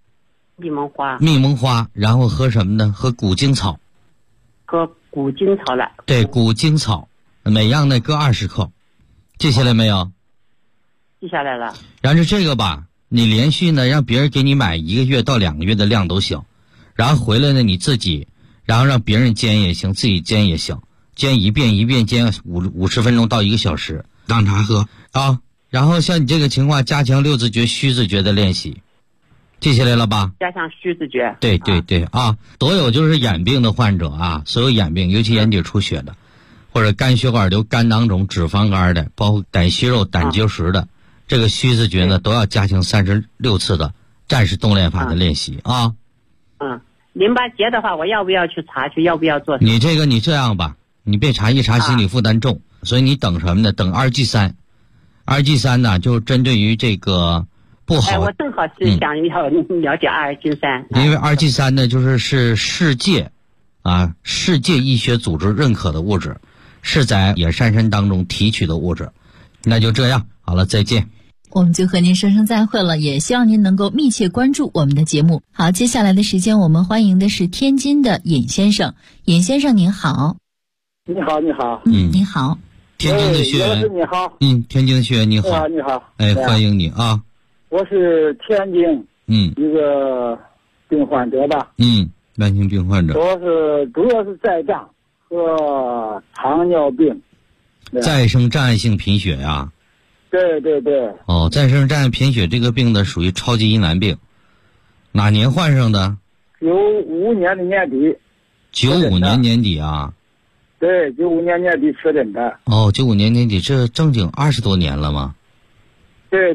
然后喝什么呢？喝古精草。 喝古精草了。 对，古精草每样呢各20克，记下来没有？ 记下来了。 然后这个你连续呢让别人给你买1个月到2个月的量都行，然后回来呢你自己，然后让别人煎也行，自己煎也行，煎一遍煎50分钟到1个小时，当茶喝然后像你这个情况，加强6字诀、虚字诀的练习，记下来了吧？ 加强虚字诀。 对所有就是眼病的患者所有眼病，尤其眼底出血的，或者肝血管瘤、肝囊肿、脂肪肝的，包括胆息肉、胆结石的，这个虚字诀呢都要加强36次的战士动练法的练习淋巴结的话，我要不要去查去？要不要做？ 你这样吧，你别查，一查心理负担重，所以你等什么呢？等2G3呢，就是针对于这个不好。 我正好是想要了解2G3， 因为2G3呢，就是世界世界医学组织认可的物质，是在野山参当中提取的物质。那就这样，好了，再见。 我们就和您说声再会了，也希望您能够密切关注我们的节目。好，接下来的时间我们欢迎的是天津的尹先生。尹先生您好。 你好，你好。 你好。 天津的学员， 你好。 天津的学员你好。 你好。 欢迎你啊。 我是天津一个病患者吧。 慢性病患者。 主要是再障和糖尿病。 再生障碍性贫血呀。 对。 再生障碍贫血这个病呢，属于超级疑难病。哪年患上的 ？95年的年底。 95年年底啊？ 对，95年年底确诊的。 95年年底，这正经20多年了吗？ 对。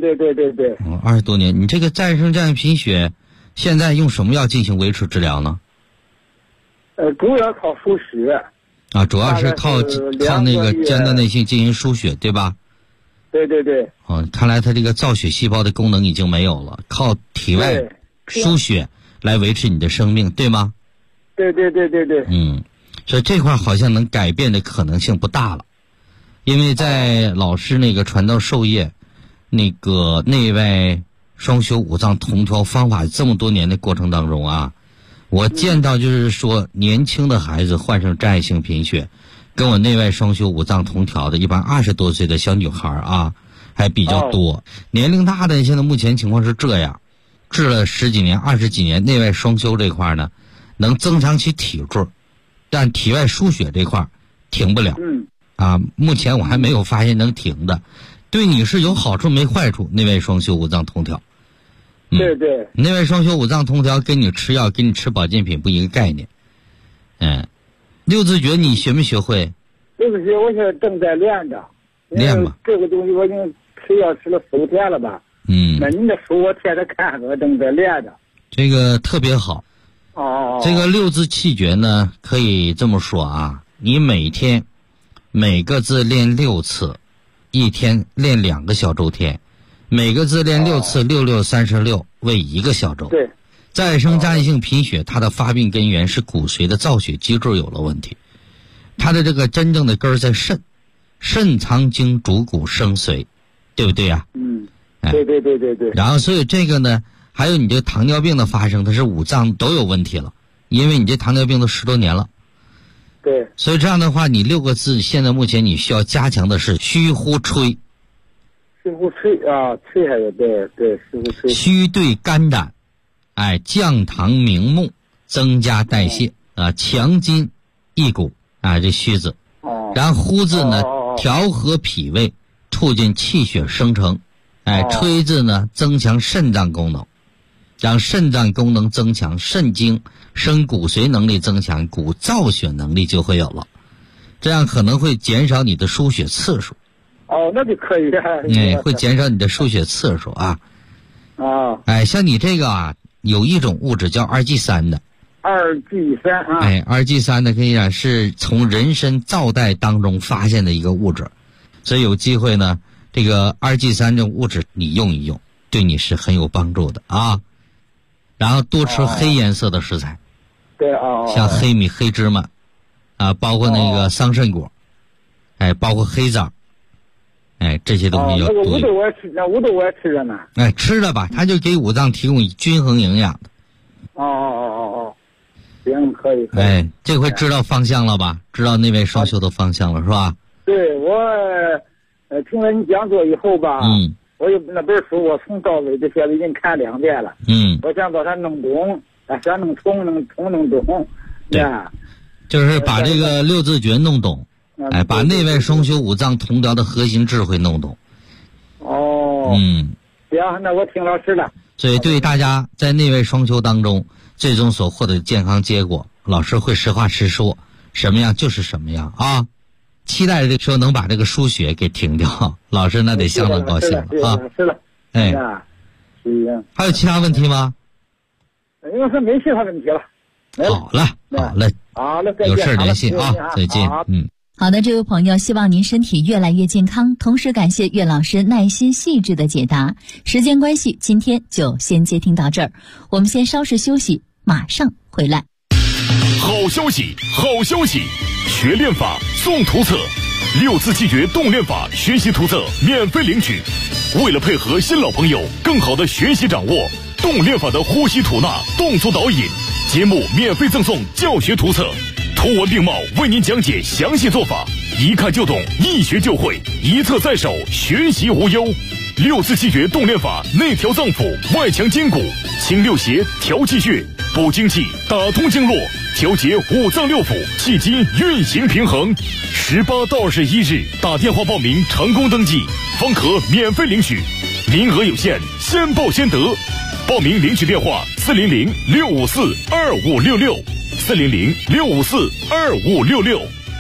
20多年。你这个再生障碍贫血，现在用什么药进行维持治疗呢？ 主要靠输血。 主要是靠那个间断内性进行输血，对吧？ 对。 看来他这个造血细胞的功能已经没有了，靠体外输血来维持你的生命，对吗？ 对。 所以这块好像能改变的可能性不大了，因为在老师那个传道授业，那个内外双修五脏同调方法这么多年的过程当中啊，我见到就是说年轻的孩子患上障碍性贫血，跟我内外双修五脏同调的一般20多岁的小女孩啊还比较多。年龄大的现在目前情况是这样，治了10几年20几年内外双修这块呢，能增强其体质，但体外输血这块停不了。目前我还没有发现能停的。对你是有好处没坏处，内外双修五脏同调。 对。 内外双修五脏同调跟你吃药跟你吃保健品不一个概念。六字诀你学没学会？ 六字诀我现在正在练着。 练吧。 这个东西我已经吃药吃了4、5天了吧。那您的书我天天看，我正在练着。 这个特别好。这个六字气诀呢，可以这么说啊，你每天每个字练6次，一天练2个小周天，每个字练6次，6、6、36，为1个小周。 对。 再生障碍性贫血，它的发病根源是骨髓的造血机制有了问题，它的这个真正的根儿在肾，肾藏精主骨生髓，对不对呀？ 对。 然后所以这个呢，还有你这糖尿病的发生，它是五脏都有问题了，因为你这糖尿病都10多年了。 对。 所以这样的话，你6个字现在目前你需要加强的是虚呼吹。 虚呼吹啊，吹还有对，虚呼吹。 虚对肝胆，降糖明目，增加代谢强筋益骨这虚字。然后呼字呢，调和脾胃，促进气血生成。吹字呢，增强肾脏功能，让肾脏功能增强，肾精生骨髓能力增强，骨造血能力就会有了，这样可能会减少你的输血次数。 那就可以了。 会减少你的输血次数啊。像你这个有一种物质叫2G3的。 2G3 2G3呢，可以讲是从人参皂苷当中发现的一个物质，所以有机会呢，这个2G3这种物质你用一用，对你是很有帮助的啊。然后多吃黑颜色的食材。 对像黑米、黑芝麻包括那个桑葚果，包括黑枣，这些东西要多。 那个五豆我也吃着呢。 吃了吧，它就给五脏提供均衡营养的。 行，可以。 这回知道方向了吧？知道内外双修的方向了是吧？ 对，我听了你讲座以后吧，我有那本书，我从到尾这些已经看2遍了。我想把它弄懂，想弄通，弄懂。 对，就是把这个6字诀弄懂，把内外双修五脏同调的核心智慧弄懂。 行，那我听老师的。 所以对大家在内外双修当中最终所获得的健康结果，老师会实话实说，什么样就是什么样啊。期待这时候能把这个输血给停掉，老师那得相当高兴了。 是了。 还有其他问题吗？ 我说没其他问题了。 好了，有事联系啊，再见。 好的，这位朋友，希望您身体越来越健康，同时感谢岳老师耐心细致的解答。时间关系，今天就先接听到这儿，我们先稍事休息，马上回来。 好消息，好消息！学练法送图册，6字气诀动练法学习图册免费领取。为了配合新老朋友更好的学习掌握动练法的呼吸吐纳动作导引，节目免费赠送教学图册，图文并茂为您讲解详细做法，一看就懂，一学就会，一册在手，学习无忧。6字气诀动练法内调脏腑，外强筋骨，清六邪，调气血，补精气，打通经络，调节五脏六腑，气机运行平衡。18到21日打电话报名成功登记，方可免费领取，名额有限，先报先得。报名领取电话400-654-2566，400-654-2566。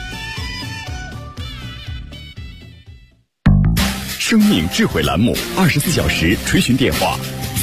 生命智慧栏目24小时垂询电话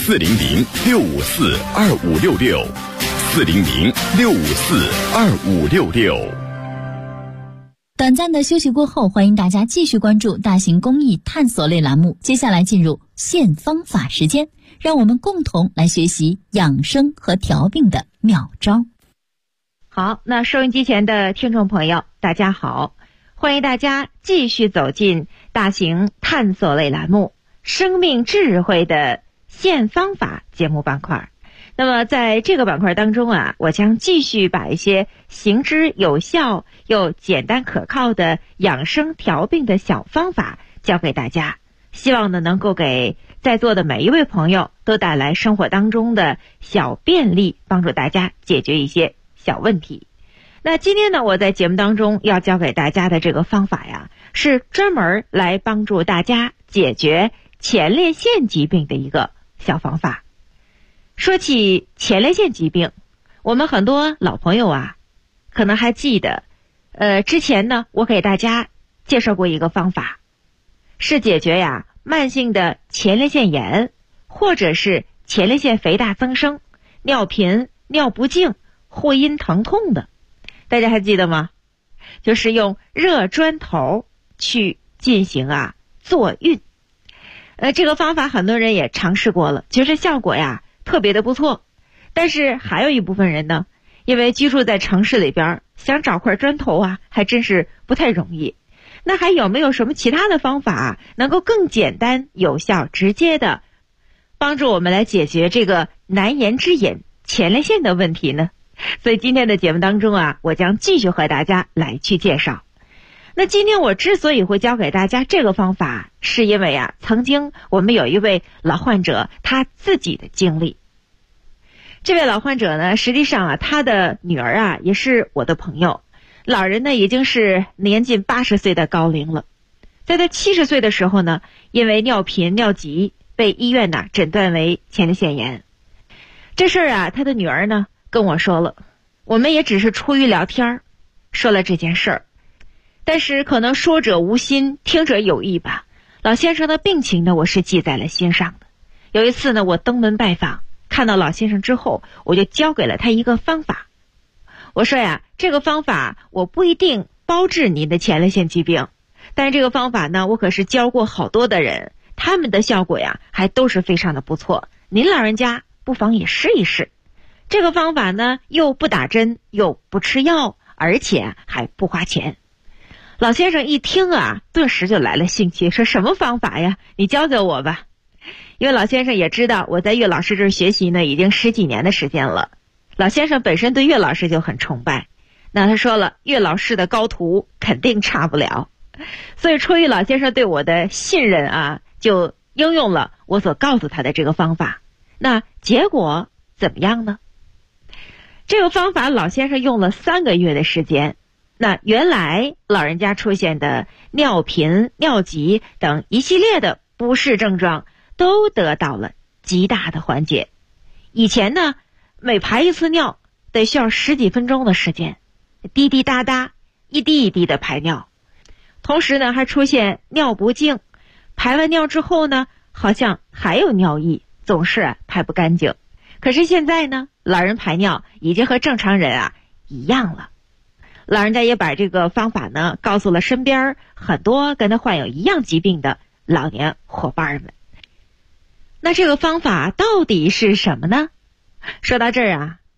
：400-654-2566，400-654-2566。 短暂的休息过后，欢迎大家继续关注大型公益探索类栏目。接下来进入现方法时间，让我们共同来学习养生和调病的妙招。 好，那收音机前的听众朋友，大家好，欢迎大家继续走进大型探索类栏目生命智慧的现方法节目板块。那么在这个板块当中啊，我将继续把一些行之有效又简单可靠的养生调病的小方法教给大家，希望呢能够给在座的每一位朋友都带来生活当中的小便利，帮助大家解决一些小问题。那今天呢，我在节目当中要教给大家的这个方法呀，是专门来帮助大家解决前列腺疾病的一个小方法。说起前列腺疾病，我们很多老朋友啊，可能还记得，之前呢，我给大家介绍过一个方法，是解决呀慢性的前列腺炎，或者是前列腺肥大增生、尿频、尿不尽、会阴疼痛的。大家还记得吗？就是用热砖头去进行坐孕。这个方法很多人也尝试过了，觉得效果呀特别的不错。但是还有一部分人呢，因为居住在城市里边，想找块砖头还真是不太容易。那还有没有什么其他的方法能够更简单、有效、直接的帮助我们来解决这个难言之隐前列腺的问题呢？所以今天的节目当中我将继续和大家来去介绍。那今天我之所以会教给大家这个方法，是因为曾经我们有一位老患者他自己的经历。这位老患者呢，实际上他的女儿也是我的朋友，老人呢已经是年近80岁的高龄了。在他70岁的时候呢，因为尿频尿急被医院诊断为前列腺炎。这事儿他的女儿呢跟我说了，我们也只是出于聊天说了这件事儿，但是可能说者无心，听者有意吧。老先生的病情呢，我是记在了心上的。有一次呢，我登门拜访，看到老先生之后，我就教给了他一个方法。我说这个方法我不一定包治您的前列腺疾病，但是这个方法呢，我可是教过好多的人，他们的效果还都是非常的不错。您老人家不妨也试一试。这个方法呢，又不打针，又不吃药，而且还不花钱。老先生一听顿时就来了兴趣，说什么方法呀？你教教我吧。因为老先生也知道我在岳老师这儿学习呢，已经10几年的时间了。老先生本身对岳老师就很崇拜，那他说了，岳老师的高徒肯定差不了。所以出于老先生对我的信任就应用了我所告诉他的这个方法。那结果怎么样呢？这个方法老先生用了3个月的时间，那原来老人家出现的尿频、尿急等一系列的不适症状都得到了极大的缓解。以前呢，每排一次尿得需要10几分钟的时间，滴滴答答，一滴一滴的排尿。同时呢，还出现尿不尽，排完尿之后呢，好像还有尿意，总是排不干净。可是现在呢，老人排尿已经和正常人一样了。老人家也把这个方法呢告诉了身边很多跟他患有一样疾病的老年伙伴们。那这个方法到底是什么呢？说到这儿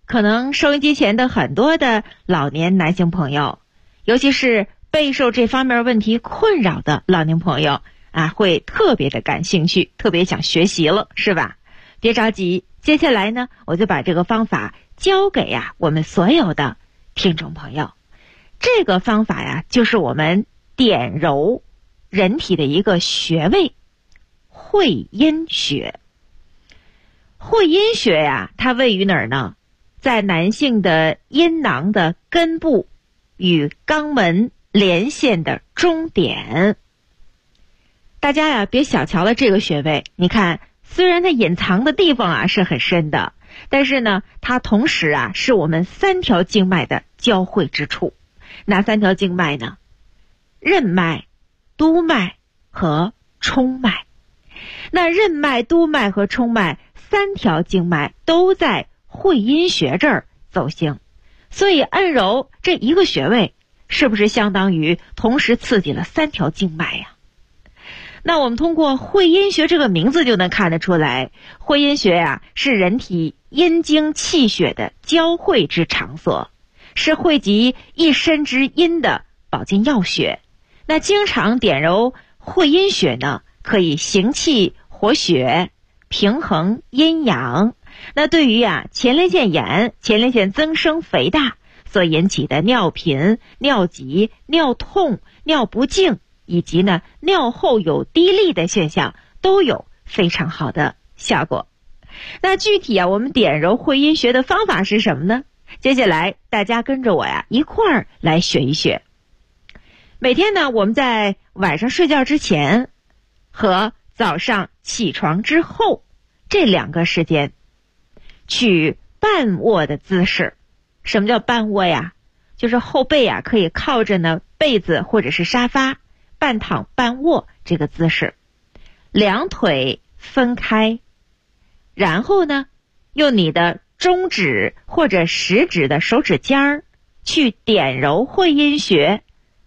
可能收音机前的很多的老年男性朋友，尤其是备受这方面问题困扰的老年朋友啊，会特别的感兴趣，特别想学习了，是吧？别着急，接下来呢，我就把这个方法教给我们所有的听众朋友。这个方法呀，就是我们点揉人体的一个穴位——会阴穴。会阴穴呀，它位于哪儿呢？在男性的阴囊的根部与肛门连线的中点。大家呀，别小瞧了这个穴位。你看，虽然它隐藏的地方是很深的，但是呢，它同时是我们3条经脉的交汇之处。哪3条经脉呢？任脉、督脉和冲脉。那任脉、督脉和冲脉3条经脉都在会阴穴这儿走行，所以按揉这一个穴位，是不是相当于同时刺激了3条经脉呀？那我们通过会阴穴这个名字就能看得出来，会阴穴是人体阴经气血的交汇之场所，是汇集一身之阴的保健要穴。那经常点揉会阴穴呢，可以行气活血，平衡阴阳。那对于前列腺炎、前列腺增生肥大所引起的尿频、尿急、尿痛、尿不尽，以及呢尿后有滴沥的现象，都有非常好的效果。那具体我们点揉会阴穴的方法是什么呢？接下来大家跟着我一块儿来学一学。每天呢，我们在晚上睡觉之前和早上起床之后这2个时间，取半卧的姿势。什么叫半卧呀？就是后背可以靠着呢被子或者是沙发，半躺半卧这个姿势，两腿分开，然后呢，用你的中指或者食指的手指尖儿去点揉会阴穴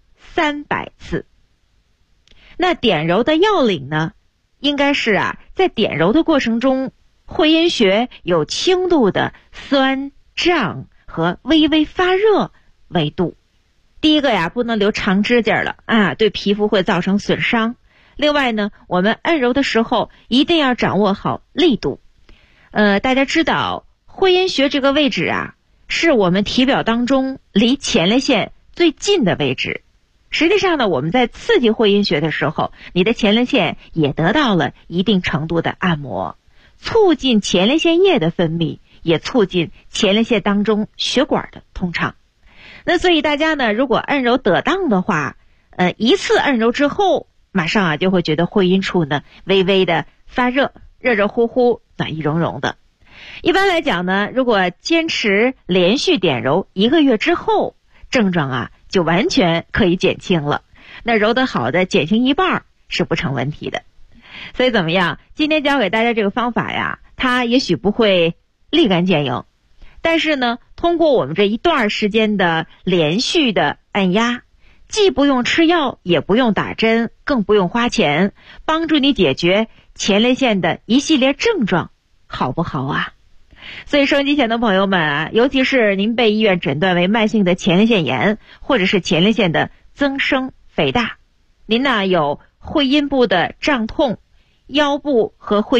300次。那点揉的要领呢，应该是在点揉的过程中，会阴穴有轻度的酸胀和微微发热为度。第一个不能留长指甲了对皮肤会造成损伤。另外呢，我们按揉的时候一定要掌握好力度。大家知道会阴穴这个位置是我们体表当中离前列腺最近的位置。实际上呢，我们在刺激会阴穴的时候，你的前列腺也得到了一定程度的按摩，促进前列腺液的分泌，也促进前列腺当中血管的通畅。那所以大家呢，如果按揉得当的话，一次按揉之后，马上就会觉得会阴处呢微微的发热，热热乎乎，暖意融融的。一般来讲呢，如果坚持连续点揉1个月之后，症状就完全可以减轻了。那揉得好的减轻1半是不成问题的。所以怎么样？今天教给大家这个方法它也许不会立竿见影，但是呢，通过我们这一段时间的连续的按压，既不用吃药，也不用打针，更不用花钱，帮助你解决前列腺的一系列症状，好不好所以收音机前的朋友们尤其是您被医院诊断为慢性的前列腺炎，或者是前列腺的增生肥大，您有会阴部的胀痛、腰部和会